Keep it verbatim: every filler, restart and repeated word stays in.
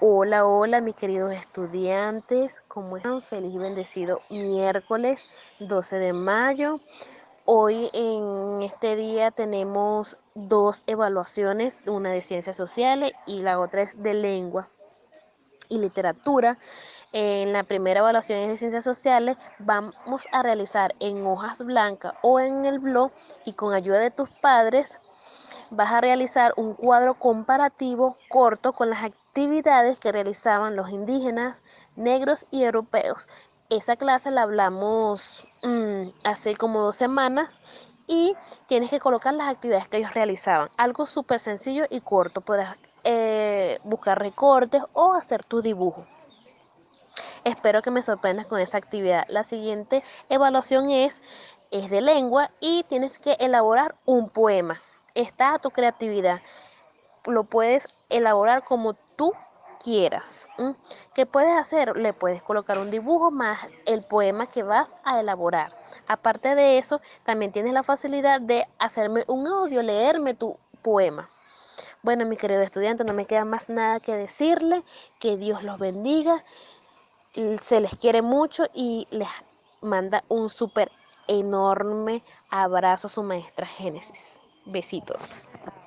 Hola, hola, mis queridos estudiantes, ¿cómo están? Feliz y bendecido miércoles doce de mayo. Hoy en este día tenemos dos evaluaciones, una de ciencias sociales y la otra es de lengua y literatura. En la primera evaluación de ciencias sociales vamos a realizar en hojas blancas o en el blog y con ayuda de tus padres vas a realizar un cuadro comparativo corto con las actividades que realizaban los indígenas, negros y europeos. Esa clase la hablamos mmm, hace como dos semanas y tienes que colocar las actividades que ellos realizaban. Algo súper sencillo y corto. Podrás eh, buscar recortes o hacer tu dibujo. Espero que me sorprendas con esa actividad. La siguiente evaluación es, es de lengua y tienes que elaborar un poema. Está a tu creatividad. Lo puedes elaborar como tú quieras. ¿m? ¿Qué puedes hacer? Le puedes colocar un dibujo más el poema que vas a elaborar. Aparte de eso, también tienes la facilidad de hacerme un audio, leerme tu poema. Bueno, mi querido estudiante, no me queda más nada que decirle. Que Dios los bendiga, se les quiere mucho y les manda un súper enorme abrazo a su maestra Génesis. Besitos.